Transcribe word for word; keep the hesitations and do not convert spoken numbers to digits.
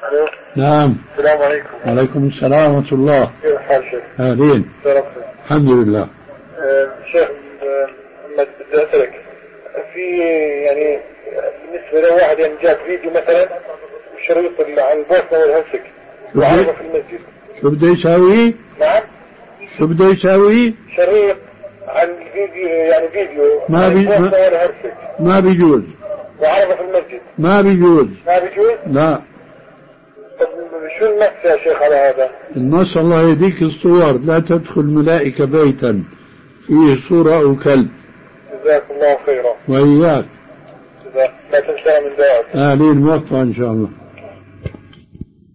الو. نعم. السلام عليكم. وعليكم السلام ورحمة الله. كيف الحال شيخ؟ أهلين. الحمد لله. أه شيخ محمد بدي أسألك في يعني بالنسبة لواحد يعني جاب فيديو مثلا شريط عن البوسنة والهرسك وعرضه في المسجد، شو بده يساوي؟ نعم. شو بده يساوي؟ شريط عن فيديو يعني فيديو ما عن بي... البوسنة ما... والهرسك ما بيجوز. وعرضه في المسجد. ما بيجوز. ما بيجوز؟ لا. طب شو النص يا شيخ على هذا؟ النص الله يهديك الصور، لا تدخل ملائكة بيتا فيه صورة أو كلب. جزاك الله خيرا. وإياك. جزاك. لا تنسى من دعوتك. أهلين موفق إن شاء الله.